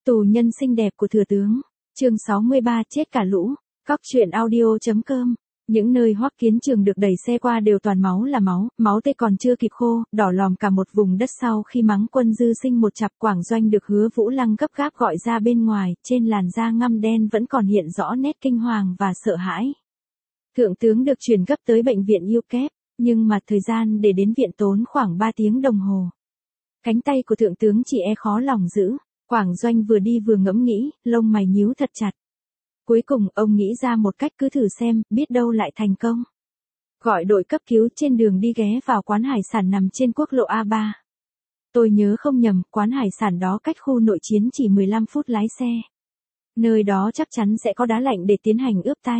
Tù nhân xinh đẹp của thừa tướng. Chương 63 chết cả lũ. Cóc truyện audio.com. Những nơi Hoắc Kiến Trường được đẩy xe qua đều toàn máu là máu, máu tê còn chưa kịp khô, đỏ lòm cả một vùng đất. Sau khi mắng quân dư sinh một chặp, Quảng Doanh được Hứa Vũ Lăng gấp gáp gọi ra bên ngoài, trên làn da ngăm đen vẫn còn hiện rõ nét kinh hoàng và sợ hãi. Thượng tướng được chuyển gấp tới bệnh viện yêu kép, nhưng mà thời gian để đến viện tốn khoảng 3 tiếng đồng hồ. Cánh tay của thượng tướng chỉ khó lòng giữ. Quảng Doanh vừa đi vừa ngẫm nghĩ, lông mày nhíu thật chặt. Cuối cùng ông nghĩ ra một cách, cứ thử xem, biết đâu lại thành công. Gọi đội cấp cứu. Trên đường đi ghé vào quán hải sản nằm trên quốc lộ A3. Tôi nhớ không nhầm, quán hải sản đó cách khu nội chiến chỉ 15 phút lái xe. Nơi đó chắc chắn sẽ có đá lạnh để tiến hành ướp tay.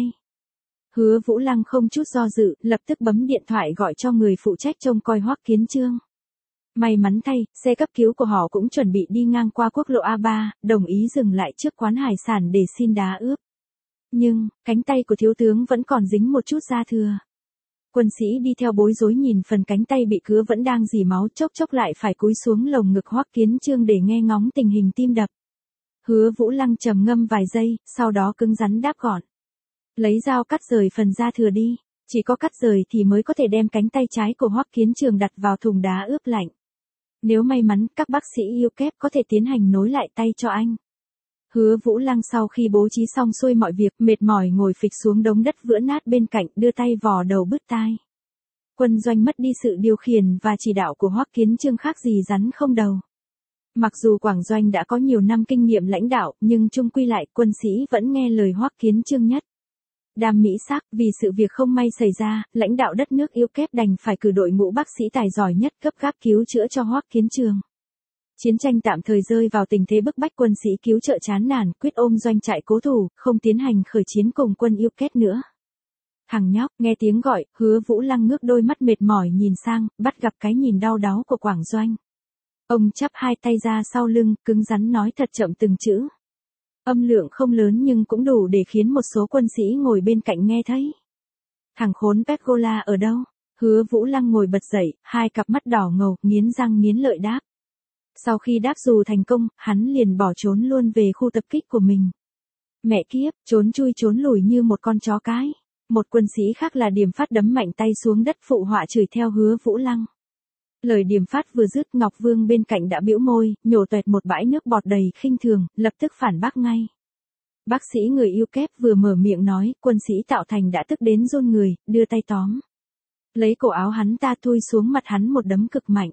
Hứa Vũ Lăng không chút do dự, lập tức bấm điện thoại gọi cho người phụ trách trông coi Hoắc Kiến Chương. May mắn thay, xe cấp cứu của họ cũng chuẩn bị đi ngang qua quốc lộ A3, đồng ý dừng lại trước quán hải sản để xin đá ướp. Nhưng, cánh tay của thiếu tướng vẫn còn dính một chút da thừa. Quân sĩ đi theo bối rối nhìn phần cánh tay bị cứa vẫn đang rỉ máu, chốc chốc lại phải cúi xuống lồng ngực Hoắc Kiến Chương để nghe ngóng tình hình tim đập. Hứa Vũ Lăng trầm ngâm vài giây, sau đó cứng rắn đáp gọn. Lấy dao cắt rời phần da thừa đi, chỉ có cắt rời thì mới có thể đem cánh tay trái của Hoắc Kiến Trường đặt vào thùng đá ướp lạnh. Nếu may mắn, các bác sĩ yêu kép có thể tiến hành nối lại tay cho anh. Hứa Vũ Lăng sau khi bố trí xong xuôi mọi việc, mệt mỏi ngồi phịch xuống đống đất vữa nát bên cạnh, đưa tay vò đầu bứt tai. Quân Doanh mất đi sự điều khiển và chỉ đạo của Hoắc Kiến Chương khác gì rắn không đầu. Mặc dù Quảng Doanh đã có nhiều năm kinh nghiệm lãnh đạo, nhưng chung quy lại quân sĩ vẫn nghe lời Hoắc Kiến Chương nhất. Đam mỹ sắc, vì sự việc không may xảy ra, lãnh đạo đất nước yêu kép đành phải cử đội ngũ bác sĩ tài giỏi nhất gấp gáp cứu chữa cho Hoắc Kiến Trường. Chiến tranh tạm thời rơi vào tình thế bức bách, quân sĩ cứu trợ chán nản, quyết ôm doanh trại cố thủ, không tiến hành khởi chiến cùng quân yêu kép nữa. Thằng nhóc, nghe tiếng gọi, Hứa Vũ Lăng ngước đôi mắt mệt mỏi nhìn sang, bắt gặp cái nhìn đau đáu của Quảng Doanh. Ông chắp hai tay ra sau lưng, cứng rắn nói thật chậm từng chữ. Âm lượng không lớn nhưng cũng đủ để khiến một số quân sĩ ngồi bên cạnh nghe thấy. Thằng khốn Pepgola ở đâu? Hứa Vũ Lăng ngồi bật dậy, hai cặp mắt đỏ ngầu, nghiến răng nghiến lợi đáp. Sau khi đáp dù thành công, hắn liền bỏ trốn luôn về khu tập kích của mình. Mẹ kiếp, trốn chui trốn lùi như một con chó cái. Một quân sĩ khác là Điềm Phát đấm mạnh tay xuống đất phụ họa chửi theo Hứa Vũ Lăng. Lời Điềm Phát vừa dứt, Ngọc Vương bên cạnh đã bĩu môi, nhổ toẹt một bãi nước bọt đầy khinh thường, lập tức phản bác ngay. Bác sĩ người yêu kép vừa mở miệng nói, quân sĩ Tạo Thành đã tức đến run người, đưa tay tóm. Lấy cổ áo hắn ta thui xuống mặt hắn một đấm cực mạnh.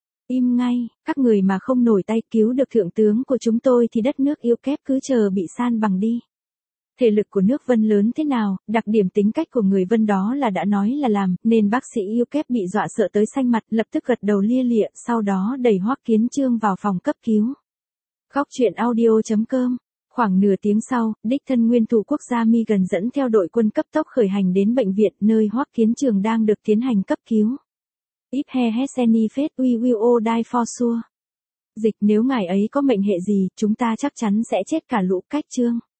Im ngay, các người mà không nổi tay cứu được thượng tướng của chúng tôi thì đất nước yêu kép cứ chờ bị san bằng đi. Thể lực của nước Vân lớn thế nào, đặc điểm tính cách của người Vân đó là đã nói là làm, nên bác sĩ yêu kép bị dọa sợ tới xanh mặt, lập tức gật đầu lia lịa, sau đó đẩy Hoắc Kiến Chương vào phòng cấp cứu. Cóc truyện audio.com. Khoảng nửa tiếng sau, đích thân nguyên thủ quốc gia Migan dẫn theo đội quân cấp tốc khởi hành đến bệnh viện nơi Hoắc Kiến Trường đang được tiến hành cấp cứu. If he has any faith, we will all die for sure. Dịch, nếu ngài ấy có mệnh hệ gì, chúng ta chắc chắn sẽ chết cả lũ. Cách chương.